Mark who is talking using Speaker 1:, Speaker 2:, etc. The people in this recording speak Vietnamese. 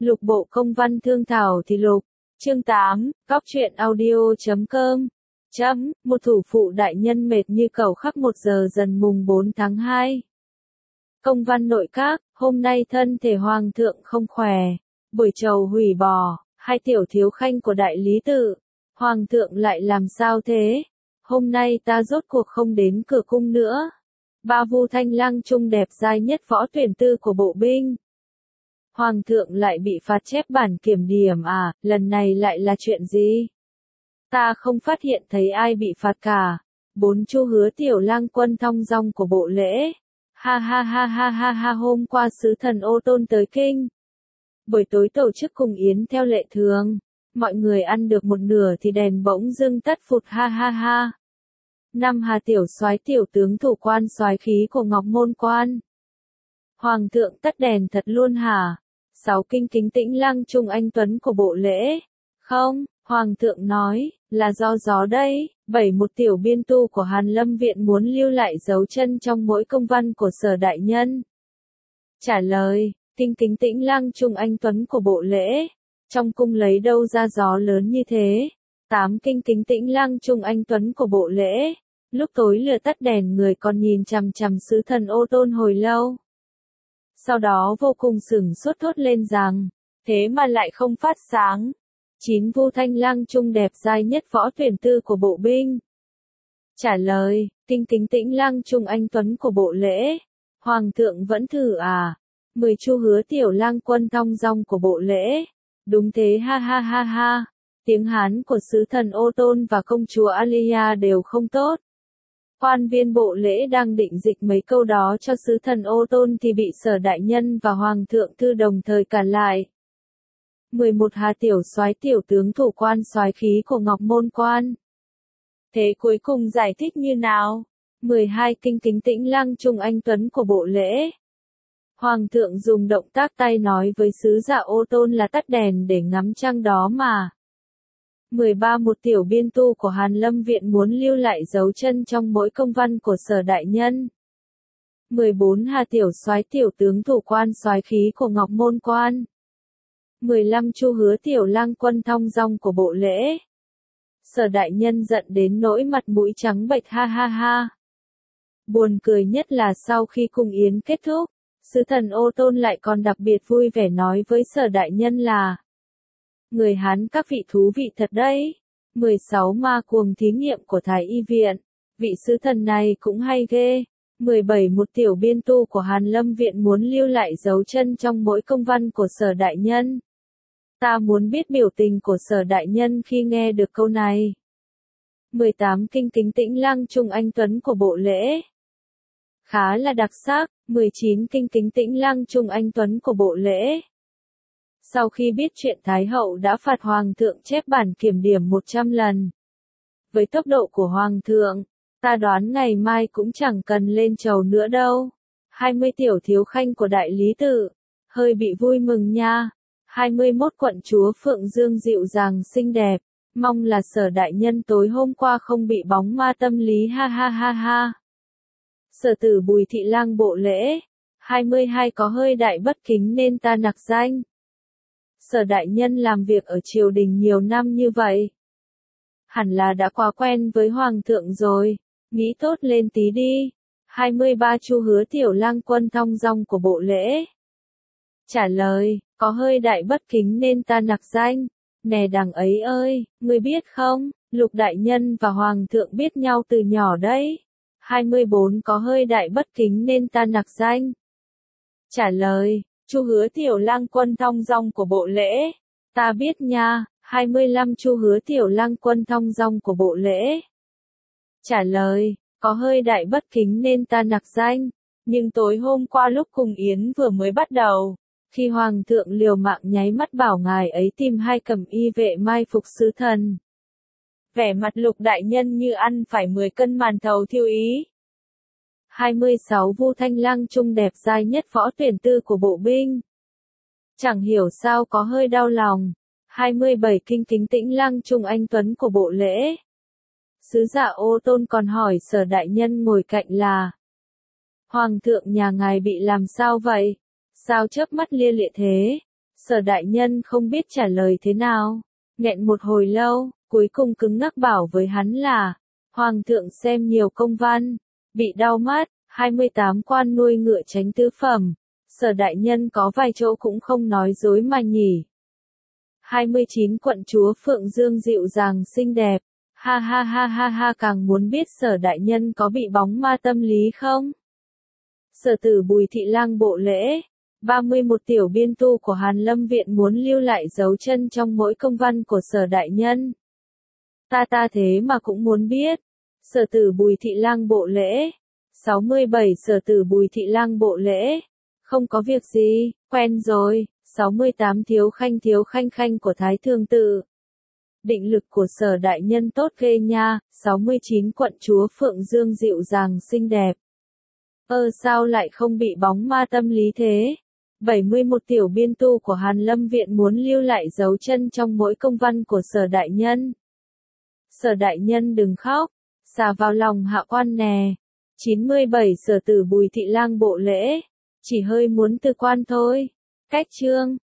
Speaker 1: Lục bộ công văn thương thảo thì lục. Chương 8, Cóc truyện audio.com. Một thủ phụ đại nhân mệt như cẩu khắc 1 giờ dần mùng 4 tháng 2. Công văn nội các, hôm nay thân thể hoàng thượng không khỏe. Buổi chầu hủy bỏ, 2 tiểu thiếu khanh của đại lý tự. Hoàng thượng lại làm sao thế? Hôm nay ta rốt cuộc không đến cửa cung nữa. 3 Vu Thanh Lang trung đẹp giai nhất võ tuyển tư của bộ binh. Hoàng thượng lại bị phạt chép bản kiểm điểm à, lần này lại là chuyện gì? Ta không phát hiện thấy ai bị phạt cả. 4 Chu Hứa tiểu lang quân thong dong của bộ lễ. Ha ha ha ha ha ha, hôm qua sứ thần Ô Tôn tới kinh. Buổi tối tổ chức cùng yến theo lệ thường. Mọi người ăn được một nửa thì đèn bỗng dưng tắt phụt, ha ha ha. 5 Hà tiểu soái tiểu tướng thủ quan soái khí của Ngọc Môn Quan. Hoàng thượng tắt đèn thật luôn hả? 6 Kinh kính tĩnh lang trung anh tuấn của bộ lễ. Không, Hoàng thượng nói, là do gió đây. 7 Một tiểu biên tu của Hàn Lâm Viện muốn lưu lại dấu chân trong mỗi công văn của Sở đại nhân. Trả lời, Kinh kính tĩnh lang trung anh tuấn của bộ lễ. Trong cung lấy đâu ra gió lớn như thế? 8 Kinh kính tĩnh lang trung anh tuấn của bộ lễ. Lúc tối lửa tắt đèn người còn nhìn chằm chằm sứ thần Ô Tôn hồi lâu. Sau đó vô cùng sửng sốt thốt lên rằng, thế mà lại không phát sáng. 9 Vu Thanh Lang trung đẹp giai nhất võ tuyển tư của bộ binh. Trả lời, Kinh kính tĩnh lang trung anh tuấn của bộ lễ. Hoàng thượng vẫn thử à? 10 Chu Hứa tiểu lang quân thong dong của bộ lễ. Đúng thế, ha ha ha ha. Tiếng Hán của sứ thần Ô Tôn và công chúa Alia đều không tốt. Quan viên bộ lễ đang định dịch mấy câu đó cho sứ thần Ô Tôn thì bị Sở đại nhân và Hoàng thượng thư đồng thời cản lại. 11 Hà tiểu soái tiểu tướng thủ quan soái khí của Ngọc Môn Quan. Thế cuối cùng giải thích như nào? 12 Kinh kính tĩnh lang trung anh tuấn của bộ lễ. Hoàng thượng dùng động tác tay nói với sứ giả Ô Tôn là tắt đèn để ngắm trăng đó mà. 13 Một tiểu biên tu của Hàn Lâm Viện muốn lưu lại dấu chân trong mỗi công văn của Sở đại nhân. 14 Hà tiểu soái tiểu tướng thủ quan soái khí của Ngọc Môn Quan. 15 Chu Hứa tiểu lang quân thong dong của bộ lễ. Sở đại nhân giận đến nỗi mặt mũi trắng bệch, ha ha ha. Buồn cười nhất là sau khi cung yến kết thúc, sứ thần Ô Tôn lại còn đặc biệt vui vẻ nói với Sở đại nhân là: người Hán các vị thú vị thật đấy. 16 Ma cuồng thí nghiệm của Thái y viện. Vị sứ thần này cũng hay ghê. 17 Một tiểu biên tu của Hàn Lâm Viện muốn lưu lại dấu chân trong mỗi công văn của Sở đại nhân. Ta muốn biết biểu tình của Sở đại nhân khi nghe được câu này. 18 Kinh kính tĩnh lang trung anh tuấn của bộ lễ. Khá là đặc sắc. 19 Kinh kính tĩnh lang trung anh tuấn của bộ lễ. Sau khi biết chuyện Thái hậu đã phạt Hoàng thượng chép bản kiểm điểm 100 lần. Với tốc độ của Hoàng thượng, ta đoán ngày mai cũng chẳng cần lên chầu nữa đâu. 20 tiểu thiếu khanh của đại lý tự. Hơi bị vui mừng nha. 21 Quận chúa Phượng Dương dịu dàng xinh đẹp. Mong là Sở đại nhân tối hôm qua không bị bóng ma tâm lý, ha ha ha ha. Sở tử Bùi thị lang bộ lễ. 22 Có hơi đại bất kính nên ta nặc danh. Sở đại nhân làm việc ở triều đình nhiều năm như vậy, hẳn là đã quá quen với Hoàng thượng rồi, nghĩ tốt lên tí đi. 23 Chu Hứa tiểu lang quân thong dong của bộ lễ. Trả lời, có hơi đại bất kính nên ta nặc danh. Nè đằng ấy ơi, ngươi biết không, Lục đại nhân và Hoàng thượng biết nhau từ nhỏ đấy. 24 Có hơi đại bất kính nên ta nặc danh. Trả lời, Chu Hứa tiểu lang quân thong dong của bộ lễ. Ta biết nha. 25 Chu Hứa tiểu lang quân thong dong của bộ lễ. Trả lời, có hơi đại bất kính nên ta nặc danh. Nhưng tối hôm qua lúc cùng yến vừa mới bắt đầu, khi Hoàng thượng liều mạng nháy mắt bảo ngài ấy tìm 2 cẩm y vệ mai phục sứ thần, vẻ mặt Lục đại nhân như ăn phải 10 cân màn thầu thiêu ý. 26 Vu Thanh Lang trung đẹp giai nhất võ tuyển tư của bộ binh. Chẳng hiểu sao có hơi đau lòng. 27 Kinh kính tĩnh lang trung anh tuấn của bộ lễ. Sứ giả Ô Tôn còn hỏi Sở đại nhân ngồi cạnh là: Hoàng thượng nhà ngài bị làm sao vậy? Sao chớp mắt lia lịa thế? Sở đại nhân không biết trả lời thế nào. Nghẹn một hồi lâu, cuối cùng cứng ngắc bảo với hắn là, Hoàng thượng xem nhiều công văn, bị đau mắt, 28 quan nuôi ngựa tránh tứ phẩm. Sở đại nhân có vài chỗ cũng không nói dối mà nhỉ. 29 quận chúa Phượng Dương dịu dàng xinh đẹp. Ha ha ha ha ha, càng muốn biết sở đại nhân có bị bóng ma tâm lý không? Sở tử Bùi Thị Lang bộ lễ. 31 tiểu biên tu của Hàn Lâm Viện muốn lưu lại dấu chân trong mỗi công văn của sở đại nhân. Ta thế mà cũng muốn biết. Sở tử Bùi Thị Lang bộ lễ. 67 sở tử Bùi Thị Lang bộ lễ. Không có việc gì, quen rồi. 68 thiếu khanh khanh của Thái Thương Tự. Định lực của sở đại nhân tốt ghê nha. 69 quận chúa Phượng Dương dịu dàng xinh đẹp. Sao lại không bị bóng ma tâm lý thế? 71 tiểu biên tu của Hàn Lâm Viện muốn lưu lại dấu chân trong mỗi công văn của sở đại nhân. Sở đại nhân đừng khóc, xà vào lòng hạ quan nè. 97 sở tử Bùi Thị Lang bộ lễ, chỉ hơi muốn từ quan thôi. Cách chương